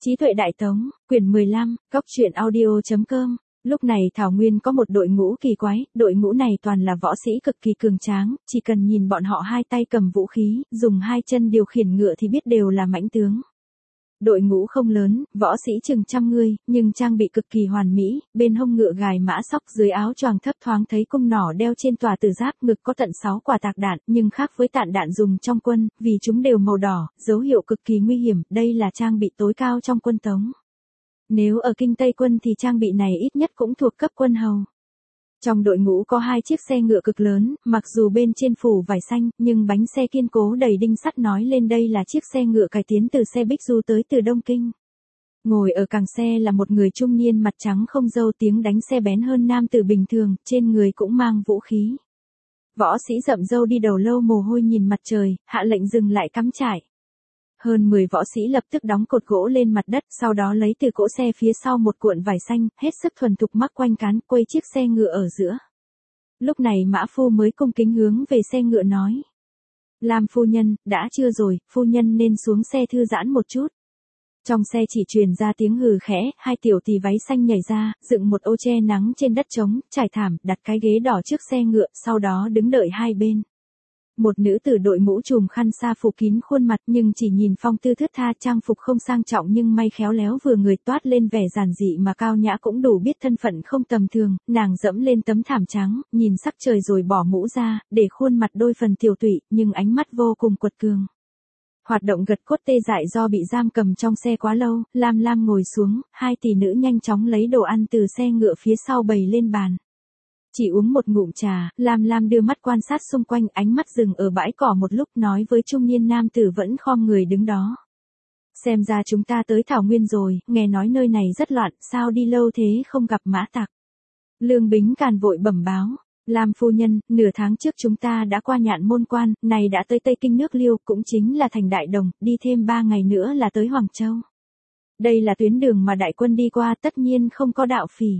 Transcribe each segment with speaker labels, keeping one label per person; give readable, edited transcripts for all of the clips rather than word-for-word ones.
Speaker 1: Trí tuệ đại tống, quyển 15, góc truyện audio.com. Lúc này Thảo Nguyên có một đội ngũ kỳ quái, đội ngũ này toàn là võ sĩ cực kỳ cường tráng, chỉ cần nhìn bọn họ hai tay cầm vũ khí, dùng hai chân điều khiển ngựa thì biết đều là mãnh tướng. Đội ngũ không lớn, võ sĩ chừng 100 người, nhưng trang bị cực kỳ hoàn mỹ, bên hông ngựa gài mã sóc, dưới áo choàng thấp thoáng thấy cung nỏ đeo trên tòa tử giáp, ngực có tận 6 quả tạc đạn, nhưng khác với tạn đạn dùng trong quân, vì chúng đều màu đỏ, dấu hiệu cực kỳ nguy hiểm, đây là trang bị tối cao trong quân Tống. Nếu ở Kinh Tây quân thì trang bị này ít nhất cũng thuộc cấp quân hầu. Trong đội ngũ có 2 chiếc xe ngựa cực lớn, mặc dù bên trên phủ vải xanh, nhưng bánh xe kiên cố đầy đinh sắt nói lên đây là chiếc xe ngựa cải tiến từ xe Bích Du tới từ Đông Kinh. Ngồi ở càng xe là một người trung niên mặt trắng không râu, tiếng đánh xe bén hơn nam tử bình thường, trên người cũng mang vũ khí. Võ sĩ rậm râu đi đầu lâu mồ hôi nhìn mặt trời, hạ lệnh dừng lại cắm trại. Hơn 10 võ sĩ lập tức đóng cột gỗ lên mặt đất, sau đó lấy từ cỗ xe phía sau một cuộn vải xanh, hết sức thuần thục mắc quanh cán, quây chiếc xe ngựa ở giữa. Lúc này mã phu mới cung kính hướng về xe ngựa nói: "Lam phu nhân, đã trưa rồi, phu nhân nên xuống xe thư giãn một chút." Trong xe chỉ truyền ra tiếng hừ khẽ, 2 tiểu tỷ váy xanh nhảy ra, dựng một ô che nắng trên đất trống, trải thảm, đặt cái ghế đỏ trước xe ngựa, sau đó đứng đợi hai bên. Một nữ tử đội mũ trùm khăn sa phủ kín khuôn mặt, nhưng chỉ nhìn phong tư thướt tha, trang phục không sang trọng nhưng may khéo léo vừa người, toát lên vẻ giản dị mà cao nhã, cũng đủ biết thân phận không tầm thường. Nàng dẫm lên tấm thảm trắng, nhìn sắc trời rồi bỏ mũ ra, để khuôn mặt đôi phần tiều tụy, nhưng ánh mắt vô cùng quật cường. Hoạt động gật cốt tê dại do bị giam cầm trong xe quá lâu, Lam Lam ngồi xuống, 2 tỷ nữ nhanh chóng lấy đồ ăn từ xe ngựa phía sau bày lên bàn. Chỉ uống một ngụm trà, Lam Lam đưa mắt quan sát xung quanh, ánh mắt dừng ở bãi cỏ một lúc, nói với trung niên nam tử vẫn khom người đứng đó: "Xem ra chúng ta tới Thảo Nguyên rồi, nghe nói nơi này rất loạn, sao đi lâu thế không gặp mã tặc?" Lương Bính Càn vội bẩm báo: "Lam phu nhân, nửa tháng trước chúng ta đã qua Nhạn Môn Quan, này đã tới Tây Kinh nước Liêu, cũng chính là thành Đại Đồng, đi thêm 3 ngày nữa là tới Hoàng Châu. Đây là tuyến đường mà đại quân đi qua, tất nhiên không có đạo phỉ."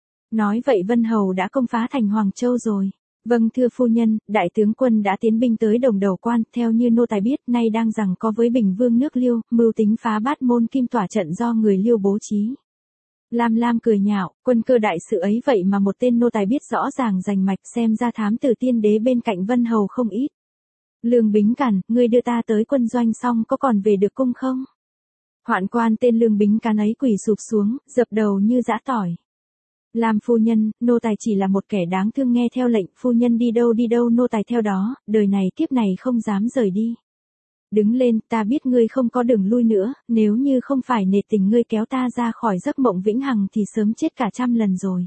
Speaker 1: Nói vậy Vân Hầu đã công phá thành Hoàng Châu rồi. "Vâng thưa phu nhân, đại tướng quân đã tiến binh tới Đồng Đầu Quan, theo như nô tài biết, nay đang giằng co với Bình Vương nước Liêu, mưu tính phá Bát Môn Kim Tỏa trận do người Liêu bố trí." Lam Lam cười nhạo: "Quân cơ đại sự ấy vậy mà một tên nô tài biết rõ ràng rành mạch, xem ra thám tử tiên đế bên cạnh Vân Hầu không ít." Lương Bính Càn: "Ngươi đưa ta tới quân doanh xong có còn về được cung không?" Hoạn quan tên Lương Bính Càn ấy quỳ sụp xuống, dập đầu như giã tỏi: "Lam phu nhân, nô tài chỉ là một kẻ đáng thương nghe theo lệnh, phu nhân đi đâu nô tài theo đó, đời này kiếp này không dám rời đi. Đứng lên, ta biết ngươi không có đường lui nữa, nếu như không phải nể tình ngươi kéo ta ra khỏi giấc mộng vĩnh hằng thì sớm chết cả 100 lần rồi.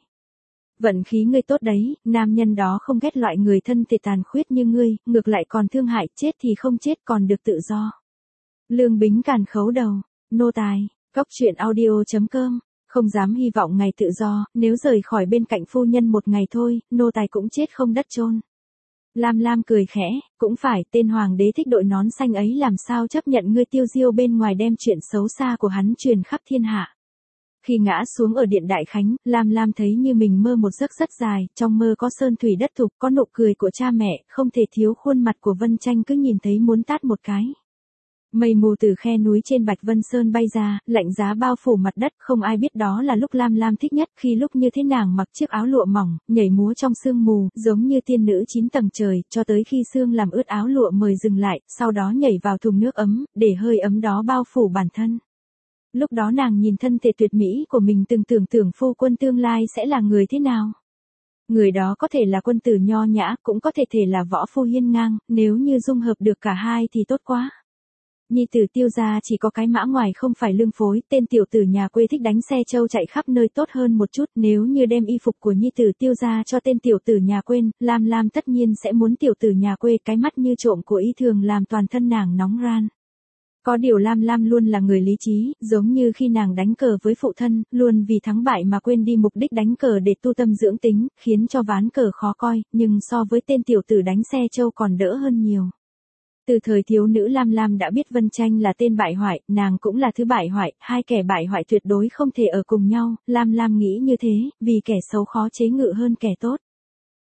Speaker 1: Vận khí ngươi tốt đấy, nam nhân đó không ghét loại người thân thể tàn khuyết như ngươi, ngược lại còn thương hại, chết thì không chết còn được tự do." Lương Bính Càn khấu đầu: "Nô tài." Góc truyện audio.com. "Không dám hy vọng ngày tự do, nếu rời khỏi bên cạnh phu nhân một ngày thôi, nô tài cũng chết không đất chôn." Lam Lam cười khẽ: "Cũng phải, tên hoàng đế thích đội nón xanh ấy làm sao chấp nhận ngươi tiêu diêu bên ngoài đem chuyện xấu xa của hắn truyền khắp thiên hạ." Khi ngã xuống ở điện Đại Khánh, Lam Lam thấy như mình mơ một giấc rất dài, trong mơ có sơn thủy đất thục, có nụ cười của cha mẹ, không thể thiếu khuôn mặt của Vân Tranh, cứ nhìn thấy muốn tát một cái. Mây mù từ khe núi trên Bạch Vân Sơn bay ra, lạnh giá bao phủ mặt đất, không ai biết đó là lúc Lam Lam thích nhất, khi lúc như thế nàng mặc chiếc áo lụa mỏng, nhảy múa trong sương mù, giống như tiên nữ 9 tầng trời, cho tới khi sương làm ướt áo lụa mời dừng lại, sau đó nhảy vào thùng nước ấm, để hơi ấm đó bao phủ bản thân. Lúc đó nàng nhìn thân thể tuyệt mỹ của mình, từng tưởng tượng phu quân tương lai sẽ là người thế nào. Người đó có thể là quân tử nho nhã, cũng có thể là võ phu hiên ngang, nếu như dung hợp được cả hai thì tốt quá. Nhi tử Tiêu gia chỉ có cái mã ngoài không phải lương phối, tên tiểu tử nhà quê thích đánh xe trâu chạy khắp nơi tốt hơn một chút, nếu như đem y phục của nhi tử Tiêu gia cho tên tiểu tử nhà quê, Lam Lam tất nhiên sẽ muốn tiểu tử nhà quê, cái mắt như trộm của y thường làm toàn thân nàng nóng ran. Có điều Lam Lam luôn là người lý trí, giống như khi nàng đánh cờ với phụ thân, luôn vì thắng bại mà quên đi mục đích đánh cờ để tu tâm dưỡng tính, khiến cho ván cờ khó coi, nhưng so với tên tiểu tử đánh xe trâu còn đỡ hơn nhiều. Từ thời thiếu nữ Lam Lam đã biết Vân Tranh là tên bại hoại, nàng cũng là thứ bại hoại, hai kẻ bại hoại tuyệt đối không thể ở cùng nhau, Lam Lam nghĩ như thế, vì kẻ xấu khó chế ngự hơn kẻ tốt.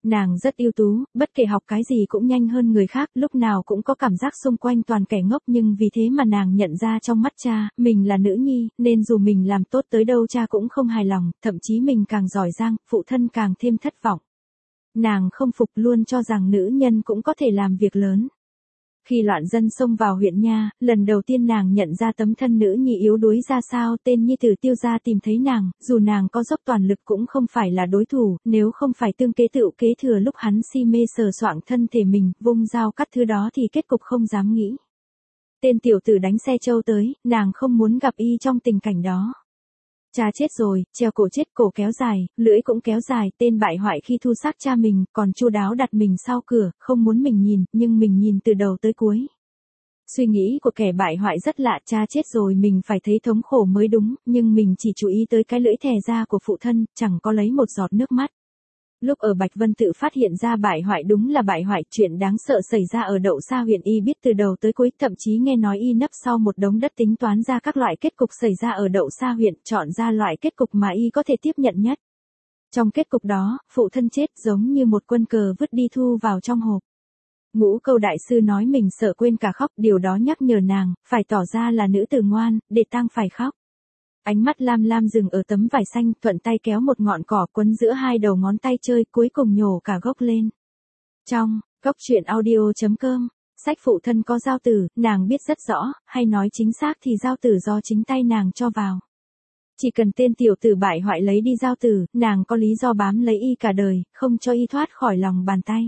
Speaker 1: Nàng rất ưu tú, bất kể học cái gì cũng nhanh hơn người khác, lúc nào cũng có cảm giác xung quanh toàn kẻ ngốc, nhưng vì thế mà nàng nhận ra trong mắt cha, mình là nữ nhi, nên dù mình làm tốt tới đâu cha cũng không hài lòng, thậm chí mình càng giỏi giang, phụ thân càng thêm thất vọng. Nàng không phục, luôn cho rằng nữ nhân cũng có thể làm việc lớn. Khi loạn dân xông vào huyện nha, lần đầu tiên nàng nhận ra tấm thân nữ nhi yếu đuối ra sao. Tên nhi tử Tiêu gia tìm thấy nàng, dù nàng có dốc toàn lực cũng không phải là đối thủ, nếu không phải tương kế tựu kế thừa lúc hắn si mê sờ soạng thân thể mình, vung dao cắt thứ đó thì kết cục không dám nghĩ. Tên tiểu tử đánh xe trâu tới, nàng không muốn gặp y trong tình cảnh đó. Cha chết rồi, treo cổ chết, cổ kéo dài, lưỡi cũng kéo dài, tên bại hoại khi thu xác cha mình, còn chu đáo đặt mình sau cửa, không muốn mình nhìn, nhưng mình nhìn từ đầu tới cuối. Suy nghĩ của kẻ bại hoại rất lạ, cha chết rồi mình phải thấy thống khổ mới đúng, nhưng mình chỉ chú ý tới cái lưỡi thè ra của phụ thân, chẳng có lấy một giọt nước mắt. Lúc ở Bạch Vân tự phát hiện ra bại hoại đúng là bại hoại, chuyện đáng sợ xảy ra ở Đậu Sa huyện y biết từ đầu tới cuối, thậm chí nghe nói y nấp sau một đống đất tính toán ra các loại kết cục xảy ra ở Đậu Sa huyện, chọn ra loại kết cục mà y có thể tiếp nhận nhất. Trong kết cục đó, phụ thân chết giống như một quân cờ vứt đi thu vào trong hộp. Ngũ Câu đại sư nói mình sợ quên cả khóc, điều đó nhắc nhở nàng, phải tỏ ra là nữ tử ngoan, để tang phải khóc. Ánh mắt lam lam dừng ở tấm vải xanh, thuận tay kéo một ngọn cỏ quấn giữa hai đầu ngón tay chơi, cuối cùng nhổ cả gốc lên. Trong góc truyện audio.com, sách phụ thân có giao tử, nàng biết rất rõ, hay nói chính xác thì giao tử do chính tay nàng cho vào. Chỉ cần tên tiểu tử bại hoại lấy đi giao tử, nàng có lý do bám lấy y cả đời, không cho y thoát khỏi lòng bàn tay.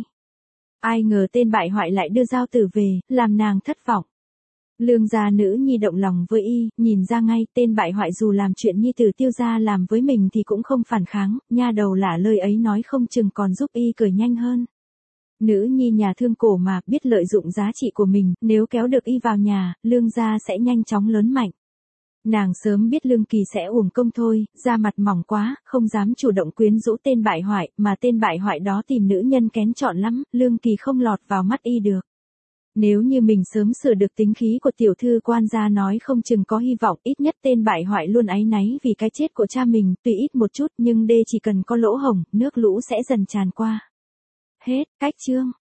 Speaker 1: Ai ngờ tên bại hoại lại đưa giao tử về, làm nàng thất vọng. Lương gia nữ nhi động lòng với y, nhìn ra ngay, tên bại hoại dù làm chuyện nhi tử Tiêu gia làm với mình thì cũng không phản kháng, nha đầu lả lời ấy nói không chừng còn giúp y cười nhanh hơn. Nữ nhi nhà thương cổ mà, biết lợi dụng giá trị của mình, nếu kéo được y vào nhà, Lương gia sẽ nhanh chóng lớn mạnh. Nàng sớm biết Lương Kỳ sẽ uổng công thôi, da mặt mỏng quá, không dám chủ động quyến rũ tên bại hoại, mà tên bại hoại đó tìm nữ nhân kén chọn lắm, Lương Kỳ không lọt vào mắt y được. Nếu như mình sớm sửa được tính khí của tiểu thư quan gia nói không chừng có hy vọng, ít nhất tên bại hoại luôn áy náy vì cái chết của cha mình, tuy ít một chút nhưng đê chỉ cần có lỗ hổng, nước lũ sẽ dần tràn qua. Hết, cách chương.